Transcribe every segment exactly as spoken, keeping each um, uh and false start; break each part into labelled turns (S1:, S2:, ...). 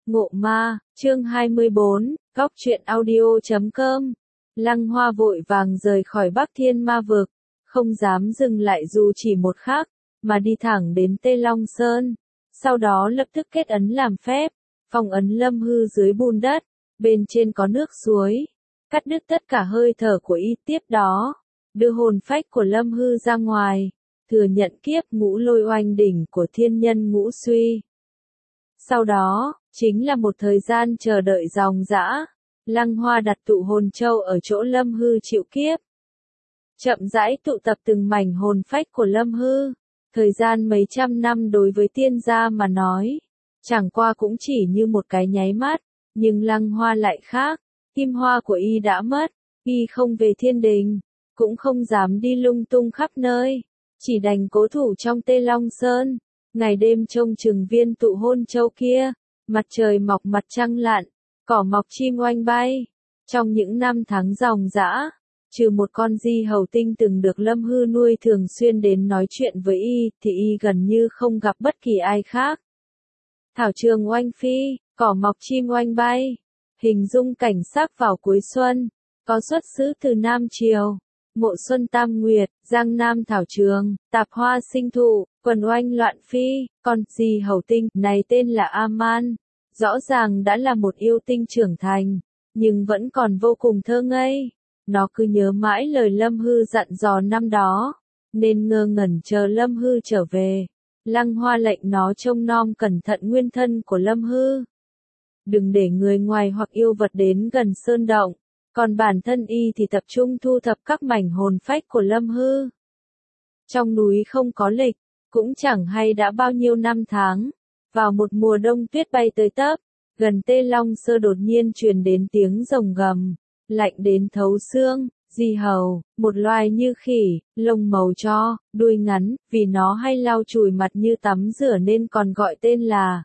S1: Ngộ ma, chương hai mươi bốn, góc truyện audio chấm com. Lăng Hoa vội vàng rời khỏi Bắc Thiên Ma vực, không dám dừng lại dù chỉ một khắc, mà đi thẳng đến Tê Long Sơn. Sau đó lập tức kết ấn làm phép, phong ấn Lâm Hư dưới bùn đất, bên trên có nước suối, cắt đứt tất cả hơi thở của y, tiếp đó đưa hồn phách của Lâm Hư ra ngoài, thừa nhận kiếp ngũ lôi oanh đỉnh của thiên nhân ngũ suy. Sau đó, chính là một thời gian chờ đợi ròng rã. Lăng Hoa đặt tụ hồn châu ở chỗ Lâm Hư chịu kiếp. Chậm rãi tụ tập từng mảnh hồn phách của Lâm Hư. Thời gian mấy trăm năm đối với tiên gia mà nói, chẳng qua cũng chỉ như một cái nháy mắt, nhưng Lăng Hoa lại khác. Kim hoa của y đã mất, y không về thiên đình, cũng không dám đi lung tung khắp nơi, chỉ đành cố thủ trong Tê Long Sơn. Ngày đêm trông chừng viên tụ hôn châu kia, mặt trời mọc mặt trăng lặn, cỏ mọc chim oanh bay. Trong những năm tháng ròng rã, trừ một con di hầu tinh từng được Lâm Hư nuôi thường xuyên đến nói chuyện với y, thì y gần như không gặp bất kỳ ai khác. Thảo trường oanh phi, cỏ mọc chim oanh bay, hình dung cảnh sắc vào cuối xuân, có xuất xứ từ Nam Triều. Mộ xuân tam nguyệt, giang nam thảo trường, tạp hoa sinh thụ, quần oanh loạn phi, con di hầu tinh này tên là A-man. Rõ ràng đã là một yêu tinh trưởng thành, nhưng vẫn còn vô cùng thơ ngây. Nó cứ nhớ mãi lời Lâm Hư dặn dò năm đó, nên ngơ ngẩn chờ Lâm Hư trở về. Lăng Hoa lệnh nó trông nom cẩn thận nguyên thân của Lâm Hư. Đừng để người ngoài hoặc yêu vật đến gần sơn động. Còn bản thân y thì tập trung thu thập các mảnh hồn phách của Lâm Hư. Trong núi không có lịch, cũng chẳng hay đã bao nhiêu năm tháng. Vào một mùa đông tuyết bay tới tấp, gần Tê Long Sơ đột nhiên truyền đến tiếng rồng gầm, lạnh đến thấu xương. Di hầu, một loài như khỉ, lông màu cho, đuôi ngắn, vì nó hay lau chùi mặt như tắm rửa nên còn gọi tên là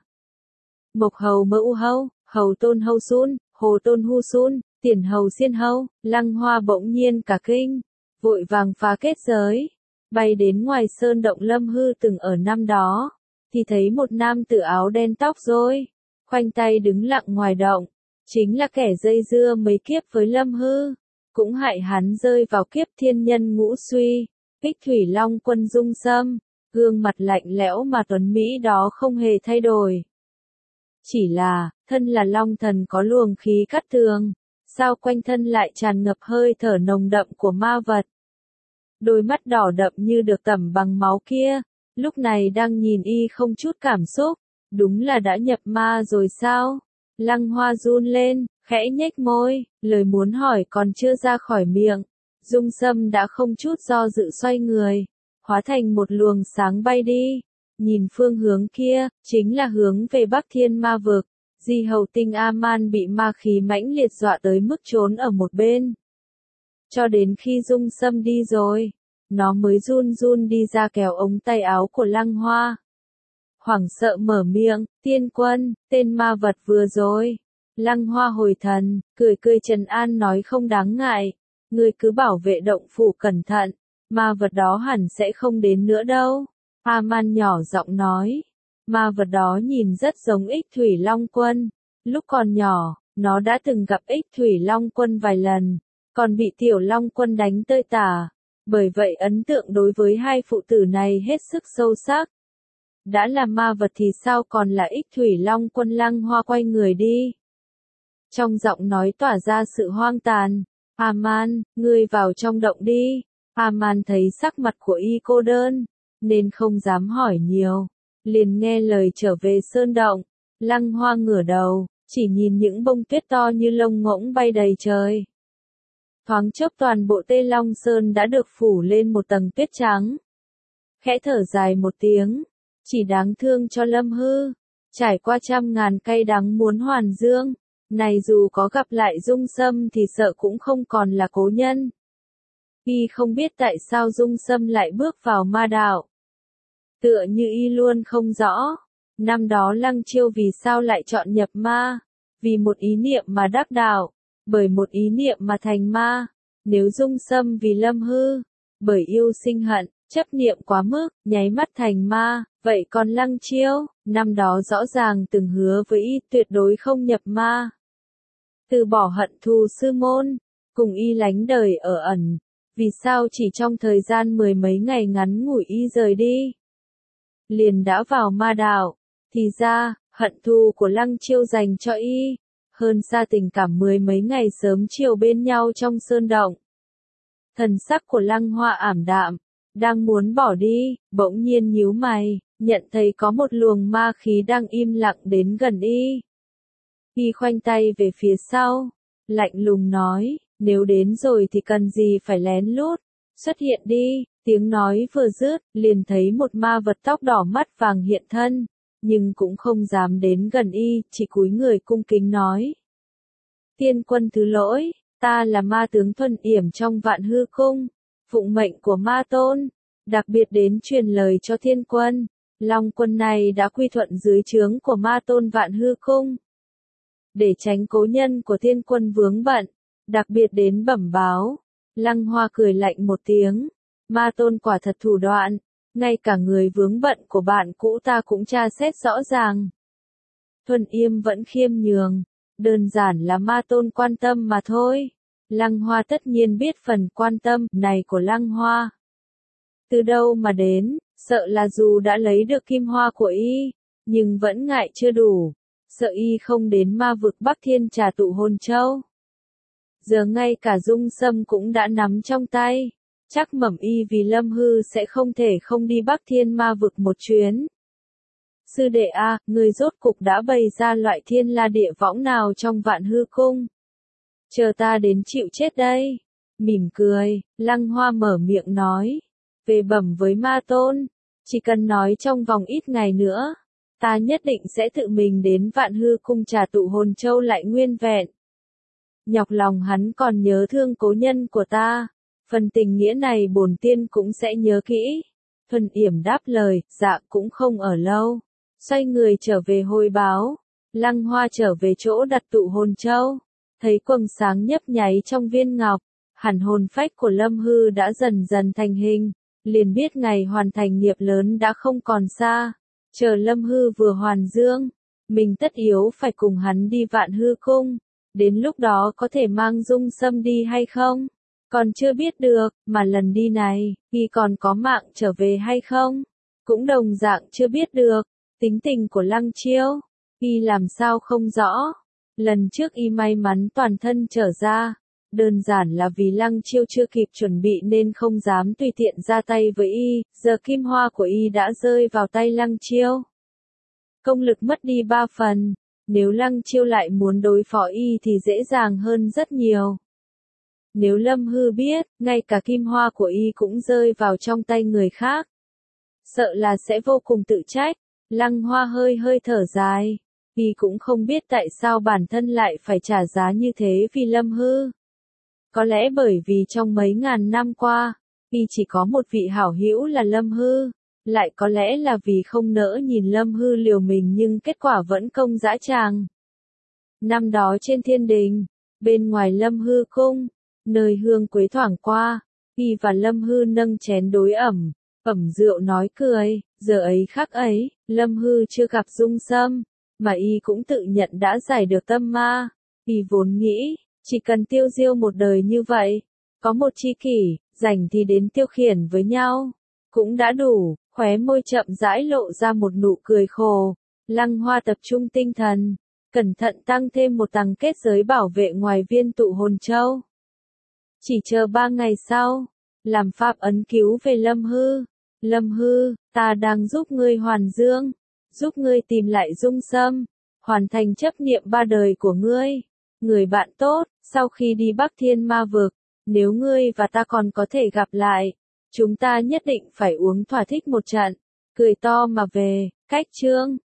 S1: Mộc hầu mỡ u hâu, hầu tôn hâu sun, hồ tôn hu sun. Tiền hầu xiên hâu. Lăng Hoa bỗng nhiên cả kinh, vội vàng phá kết giới, bay đến ngoài sơn động Lâm Hư từng ở năm đó, thì thấy một nam tử áo đen tóc rối, khoanh tay đứng lặng ngoài động, chính là kẻ dây dưa mấy kiếp với Lâm Hư, cũng hại hắn rơi vào kiếp thiên nhân ngũ suy. Ích Thủy Long Quân Dung Sâm, gương mặt lạnh lẽo mà tuấn mỹ đó không hề thay đổi. Chỉ là, thân là Long Thần có luồng khí cắt tường. Sao quanh thân lại tràn ngập hơi thở nồng đậm của ma vật. Đôi mắt đỏ đậm như được tẩm bằng máu kia, lúc này đang nhìn y không chút cảm xúc, đúng là đã nhập ma rồi sao? Lăng Hoa run lên, khẽ nhếch môi, lời muốn hỏi còn chưa ra khỏi miệng. Dung Sâm đã không chút do dự xoay người, hóa thành một luồng sáng bay đi, nhìn phương hướng kia, chính là hướng về Bắc Thiên Ma vực. Di hầu tinh A-man bị ma khí mãnh liệt dọa tới mức trốn ở một bên. Cho đến khi Dung Sâm đi rồi, nó mới run run đi ra kéo ống tay áo của Lăng Hoa. Hoảng sợ mở miệng, tiên quân, tên ma vật vừa rồi. Lăng Hoa hồi thần, cười cười trấn an nói không đáng ngại, ngươi cứ bảo vệ động phủ cẩn thận, ma vật đó hẳn sẽ không đến nữa đâu. A-man nhỏ giọng nói. Ma vật đó nhìn rất giống Ích Thủy Long Quân. Lúc còn nhỏ, nó đã từng gặp Ích Thủy Long Quân vài lần, còn bị Tiểu Long Quân đánh tơi tả. Bởi vậy ấn tượng đối với hai phụ tử này hết sức sâu sắc. Đã là ma vật thì sao còn là Ích Thủy Long Quân? Lăng Hoa quay người đi. Trong giọng nói tỏa ra sự hoang tàn. A-man, ngươi vào trong động đi. A-man thấy sắc mặt của y cô đơn, nên không dám hỏi nhiều. Liền nghe lời trở về sơn động. Lăng Hoa ngửa đầu, chỉ nhìn những bông tuyết to như lông ngỗng bay đầy trời. Thoáng chốc toàn bộ Tê Long Sơn đã được phủ lên một tầng tuyết trắng. Khẽ thở dài một tiếng, chỉ đáng thương cho Lâm Hư, trải qua trăm ngàn cay đắng muốn hoàn dương, này dù có gặp lại Dung Sâm thì sợ cũng không còn là cố nhân. Y không biết tại sao Dung Sâm lại bước vào ma đạo. Tựa như y luôn không rõ, năm đó Lăng Chiêu vì sao lại chọn nhập ma, vì một ý niệm mà đắc đạo, bởi một ý niệm mà thành ma. Nếu Dung Sâm vì Lâm Hư, bởi yêu sinh hận, Chấp niệm quá mức, nháy mắt thành ma, vậy còn Lăng Chiêu, năm đó rõ ràng từng hứa với y tuyệt đối không nhập ma. Từ bỏ hận thù sư môn, cùng y lánh đời ở ẩn, vì sao chỉ trong thời gian mười mấy ngày ngắn ngủi y rời đi, liền đã vào ma đạo, thì ra, hận thù của Lăng Chiêu dành cho y, hơn xa tình cảm mười mấy ngày sớm chiều bên nhau trong sơn động. Thần sắc của Lăng Hoa ảm đạm, đang muốn bỏ đi, bỗng nhiên nhíu mày, nhận thấy có một luồng ma khí đang im lặng đến gần y. Y khoanh tay về phía sau, lạnh lùng nói, nếu đến rồi thì cần gì phải lén lút, xuất hiện đi, tiếng nói vừa dứt, liền thấy một ma vật tóc đỏ mắt vàng hiện thân, nhưng cũng không dám đến gần y, chỉ cúi người cung kính nói. Tiên quân thứ lỗi, ta là ma tướng Thuần Yểm trong Vạn Hư Cung, phụng mệnh của ma tôn, đặc biệt đến truyền lời cho thiên quân, Long quân này đã quy thuận dưới trướng của ma tôn Vạn Hư Cung. Để tránh cố nhân của thiên quân vướng bận, đặc biệt đến bẩm báo. Lăng Hoa cười lạnh một tiếng, ma tôn quả thật thủ đoạn, ngay cả người vướng bận của bạn cũ ta cũng tra xét rõ ràng. Thuần Yểm vẫn khiêm nhường, đơn giản là ma tôn quan tâm mà thôi. Lăng Hoa tất nhiên biết phần quan tâm này của Lăng Hoa. Từ đâu mà đến, sợ là dù đã lấy được kim hoa của y, nhưng vẫn ngại chưa đủ, sợ y không đến ma vực Bắc Thiên trà tụ hồn châu. Giờ ngay cả dung sâm cũng đã nắm trong tay, chắc mẩm y vì Lâm Hư sẽ không thể không đi Bắc Thiên ma vực một chuyến. Sư đệ a, người rốt cục đã bày ra loại thiên la địa võng nào trong Vạn Hư Cung? Chờ ta đến chịu chết đây. Mỉm cười, Lăng Hoa mở miệng nói. Về bẩm với ma tôn, chỉ cần nói trong vòng ít ngày nữa, ta nhất định sẽ tự mình đến Vạn Hư Cung trà tụ hồn châu lại nguyên vẹn. Nhọc lòng hắn còn nhớ thương cố nhân của ta, phần tình nghĩa này bổn tiên cũng sẽ nhớ kỹ. Thuần Yểm đáp lời, dạ cũng không ở lâu. Xoay người trở về hồi báo, Lăng Hoa trở về chỗ đặt tụ hồn châu, thấy quầng sáng nhấp nháy trong viên ngọc, hẳn hồn phách của Lâm Hư đã dần dần thành hình, liền biết ngày hoàn thành nghiệp lớn đã không còn xa, chờ Lâm Hư vừa hoàn dương, mình tất yếu phải cùng hắn đi Vạn Hư Cung, đến lúc đó có thể mang dung sâm đi hay không, còn chưa biết được, mà lần đi này, y còn có mạng trở về hay không, cũng đồng dạng chưa biết được. Tính tình của Lăng Chiêu, y làm sao không rõ. Lần trước y may mắn toàn thân trở ra, đơn giản là vì Lăng Chiêu chưa kịp chuẩn bị nên không dám tùy tiện ra tay với y, giờ kim hoa của y đã rơi vào tay Lăng Chiêu. Công lực mất đi ba phần, nếu Lăng Chiêu lại muốn đối phó y thì dễ dàng hơn rất nhiều. Nếu Lâm Hư biết, ngay cả kim hoa của y cũng rơi vào trong tay người khác, sợ là sẽ vô cùng tự trách. Lăng Hoa hơi hơi thở dài, y cũng không biết tại sao bản thân lại phải trả giá như thế vì Lâm Hư. Có lẽ bởi vì trong mấy ngàn năm qua, y chỉ có một vị hảo hữu là Lâm Hư, lại có lẽ là vì không nỡ nhìn Lâm Hư liều mình nhưng kết quả vẫn công dã tràng. Năm đó trên thiên đình, bên ngoài Lâm Hư Cung, nơi hương quế thoảng qua, y và Lâm Hư nâng chén đối ẩm, ẩm rượu nói cười, giờ ấy khắc ấy, Lâm Hư chưa gặp dung sâm, mà y cũng tự nhận đã giải được tâm ma, y vốn nghĩ, chỉ cần tiêu diêu một đời như vậy, có một tri kỷ, rảnh thì đến tiêu khiển với nhau, cũng đã đủ, khóe môi chậm rãi lộ ra một nụ cười khổ. Lăng Hoa tập trung tinh thần, cẩn thận tăng thêm một tầng kết giới bảo vệ ngoài viên tụ hồn châu. Chỉ chờ ba ngày sau, làm pháp ấn cứu về Lâm Hư. Lâm Hư, ta đang giúp ngươi hoàn dương, giúp ngươi tìm lại dung sâm, hoàn thành chấp niệm ba đời của ngươi. Người bạn tốt, sau khi đi Bắc Thiên ma vực, nếu ngươi và ta còn có thể gặp lại, chúng ta nhất định phải uống thỏa thích một trận, cười to mà về. Cách chương